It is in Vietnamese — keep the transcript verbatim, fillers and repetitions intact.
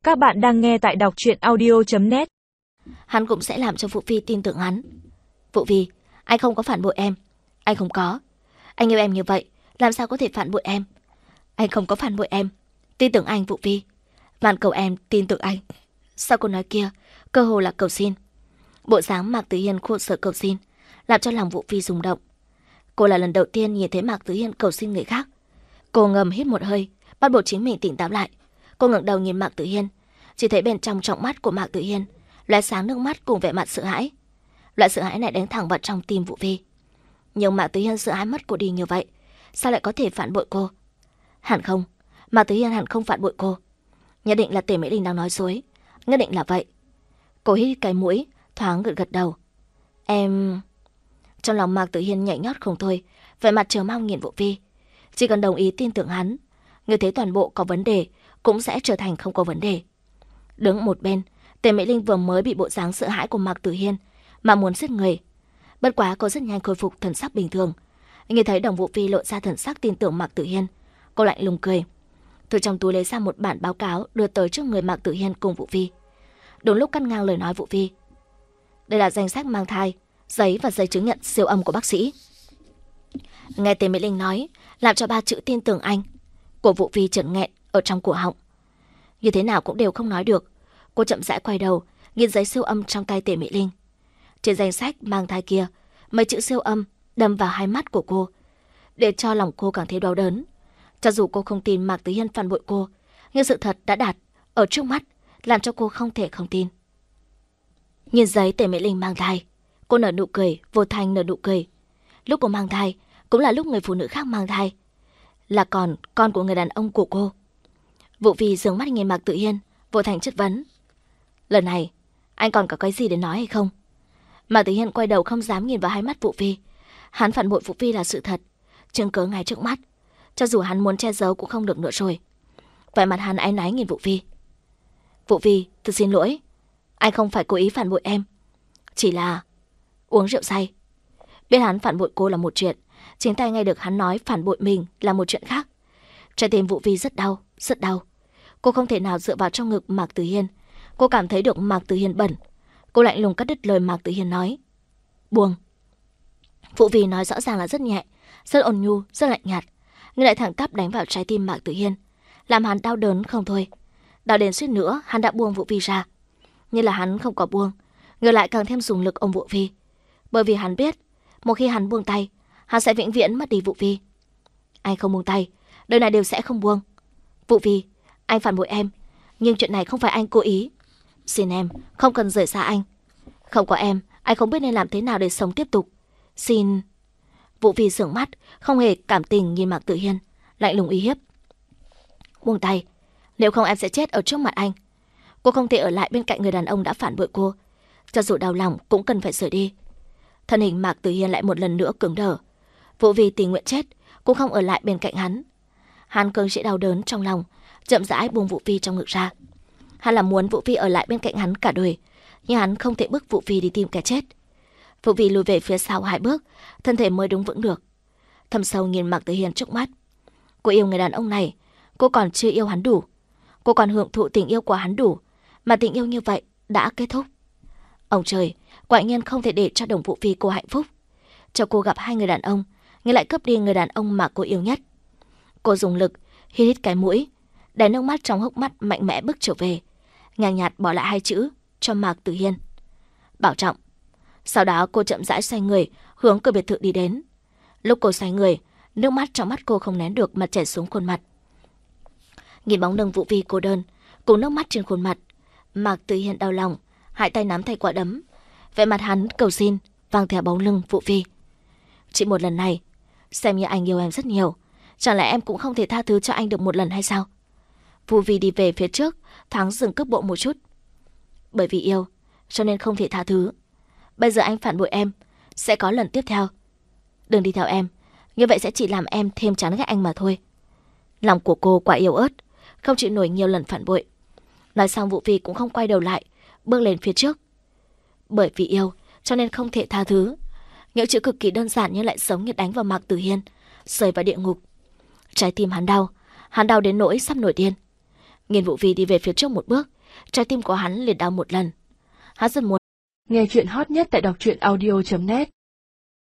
Các bạn đang nghe tại đọc truyện audio chấm net. Hắn cũng sẽ làm cho Vũ Phi tin tưởng hắn. Vũ Phi, anh không có phản bội em. Anh không có. Anh yêu em như vậy, làm sao có thể phản bội em? Anh không có phản bội em. Tin tưởng anh, Vũ Phi. Van cầu em tin tưởng anh. Sau câu nói kia, cơ hồ là cầu xin. Bộ dáng Mạc Tử Hiên khổ sở cầu xin, làm cho lòng Vũ Phi rung động. Cô là lần đầu tiên nhìn thấy Mạc Tử Hiên cầu xin người khác. Cô ngầm hít một hơi, bắt buộc chính mình tỉnh táo lại. Cô ngẩng đầu nhìn Mạc Tử Hiên, chỉ thấy bên trong trọng mắt của Mạc Tử Hiên lóe sáng nước mắt cùng vẻ mặt sợ hãi. Loại sợ hãi này đánh thẳng vào trong tim Vũ Phi. Nhưng Mạc Tử Hiên sợ hãi mất cô đi như vậy, sao lại có thể phản bội cô? Hẳn không, Mạc Tử Hiên hẳn không phản bội cô. Nhất định là Tề Mỹ Linh đang nói dối, nhất định là vậy. Cô hít cái mũi, thoáng gật gật đầu. Em... Trong lòng Mạc Tử Hiên nhảy nhót không thôi, vẻ mặt chờ mong nhìn Vũ Phi. Chỉ cần đồng ý tin tưởng hắn, như thế toàn bộ có vấn đề cũng sẽ trở thành không có vấn đề. Đứng một bên, Tề Mỹ Linh vừa mới bị bộ dáng sợ hãi của Mạc Tử Hiên mà muốn giết người. Bất quá cô rất nhanh khôi phục thần sắc bình thường. Nghe thấy Đồng Vũ Phi lộ ra thần sắc tin tưởng Mạc Tử Hiên, cô lạnh lùng cười. Từ trong túi lấy ra một bản báo cáo đưa tới trước người Mạc Tử Hiên cùng Vũ Phi. Đúng lúc cắt ngang lời nói Vũ Phi. Đây là danh sách mang thai, giấy và giấy chứng nhận siêu âm của bác sĩ. Nghe Tề Mỹ Linh nói, làm cho ba chữ tin tưởng anh của Vũ Phi chợt nghẹn ở trong cổ họng. Như thế nào cũng đều không nói được. Cô chậm rãi quay đầu, nhìn giấy siêu âm trong tay Tề Mỹ Linh. Trên danh sách mang thai kia, mấy chữ siêu âm đâm vào hai mắt của cô, để cho lòng cô càng thêm đau đớn. Cho dù cô không tin Mạc Tử Hiên phản bội cô, nhưng sự thật đã đạt ở trước mắt, làm cho cô không thể không tin. Nhìn giấy Tề Mỹ Linh mang thai, cô nở nụ cười, vô thanh nở nụ cười. Lúc cô mang thai, cũng là lúc người phụ nữ khác mang thai, là còn con của người đàn ông của cô. Vũ Phi dường mắt nhìn Mạc Tử Hiên, vô thành chất vấn. Lần này, anh còn có cái gì để nói hay không? Mạc Tử Hiên quay đầu không dám nhìn vào hai mắt Vũ Phi. Hắn phản bội Vũ Phi là sự thật, chứng cớ ngay trước mắt. Cho dù hắn muốn che giấu cũng không được nữa rồi. Vẻ mặt hắn áy náy nhìn Vũ Phi. Vũ Phi, tôi xin lỗi. Anh không phải cố ý phản bội em. Chỉ là uống rượu say. Biết hắn phản bội cô là một chuyện, chính tay nghe được hắn nói phản bội mình là một chuyện khác. Trái tim Vũ Phi rất đau, rất đau. Cô không thể nào dựa vào trong ngực Mạc Tử Hiên. Cô cảm thấy được Mạc Tử Hiên bẩn. Cô lạnh lùng cắt đứt lời Mạc Tử Hiên nói. Buông. Vũ Phi nói rõ ràng là rất nhẹ, rất ôn nhu, rất lạnh nhạt, nhưng lại thẳng tắp đánh vào trái tim Mạc Tử Hiên, làm hắn đau đớn không thôi. Đau đến suýt nữa hắn đã buông Vũ Phi ra. Nhưng là hắn không có buông, ngược lại càng thêm dùng lực ôm Vũ Phi. Bởi vì hắn biết, một khi hắn buông tay, hắn sẽ vĩnh viễn mất đi Vũ Phi. Anh không buông tay, đời này đều sẽ không buông. Vũ Phi, anh phản bội em, nhưng chuyện này không phải anh cố ý. Xin em, không cần rời xa anh. Không có em, anh không biết nên làm thế nào để sống tiếp tục. Xin... Vũ Phi sưởng mắt, không hề cảm tình nhìn Mạc Tử Hiên, lạnh lùng uy hiếp. Buông tay, nếu không em sẽ chết ở trước mặt anh. Cô không thể ở lại bên cạnh người đàn ông đã phản bội cô. Cho dù đau lòng cũng cần phải rời đi. Thân hình Mạc Tử Hiên lại một lần nữa cứng đờ. Vũ Phi tình nguyện chết cũng không ở lại bên cạnh hắn. Hắn cơn sẽ đau đớn trong lòng, chậm rãi buông Vũ Phi trong ngực ra. Hắn là muốn Vũ Phi ở lại bên cạnh hắn cả đời, nhưng hắn không thể bức Vũ Phi đi tìm cái chết. Vũ Phi lùi về phía sau hai bước, thân thể mới đứng vững được. Thâm sâu nhìn Mạc Tử Hiên trước mắt. Cô yêu người đàn ông này, cô còn chưa yêu hắn đủ. Cô còn hưởng thụ tình yêu của hắn đủ, mà tình yêu như vậy đã kết thúc. Ông trời, quả nhiên không thể để cho Đồng Vũ Phi cô hạnh phúc. Cho cô gặp hai người đàn ông, nhưng lại cướp đi người đàn ông mà cô yêu nhất. Cô dùng lực, hít hít cái mũi, để nước mắt trong hốc mắt mạnh mẽ bước trở về, nhàn nhạt bỏ lại hai chữ cho Mạc Tử Hiên. Bảo trọng. Sau đó cô chậm rãi xoay người, hướng cửa biệt thự đi đến. Lúc cô xoay người, nước mắt trong mắt cô không nén được mà chảy xuống khuôn mặt. Nhìn bóng lưng Vũ Phi cô đơn, cùng nước mắt trên khuôn mặt, Mạc Tử Hiên đau lòng, hai tay nắm thay quả đấm. Vẻ mặt hắn cầu xin, vang theo bóng lưng Vũ Phi. Chỉ một lần này, xem như anh yêu em rất nhiều, chẳng lẽ em cũng không thể tha thứ cho anh được một lần hay sao? Vũ Phi đi về phía trước, thoáng dừng cước bộ một chút. Bởi vì yêu, cho nên không thể tha thứ. Bây giờ anh phản bội em, sẽ có lần tiếp theo. Đừng đi theo em, như vậy sẽ chỉ làm em thêm chán ghét anh mà thôi. Lòng của cô quả yếu ớt, không chịu nổi nhiều lần phản bội. Nói xong Vũ Phi cũng không quay đầu lại, bước lên phía trước. Bởi vì yêu, cho nên không thể tha thứ. Những chữ cực kỳ đơn giản nhưng lại giống như đánh vào Mạc Tử Hiên, rơi vào địa ngục. Trái tim hắn đau, hắn đau đến nỗi sắp nổi điên. Nhìn Vũ Phi đi về phía trước một bước, trái tim của hắn liền đau một lần. Hắn rất muốn nghe chuyện hot nhất tại đọc truyện audio chấm net.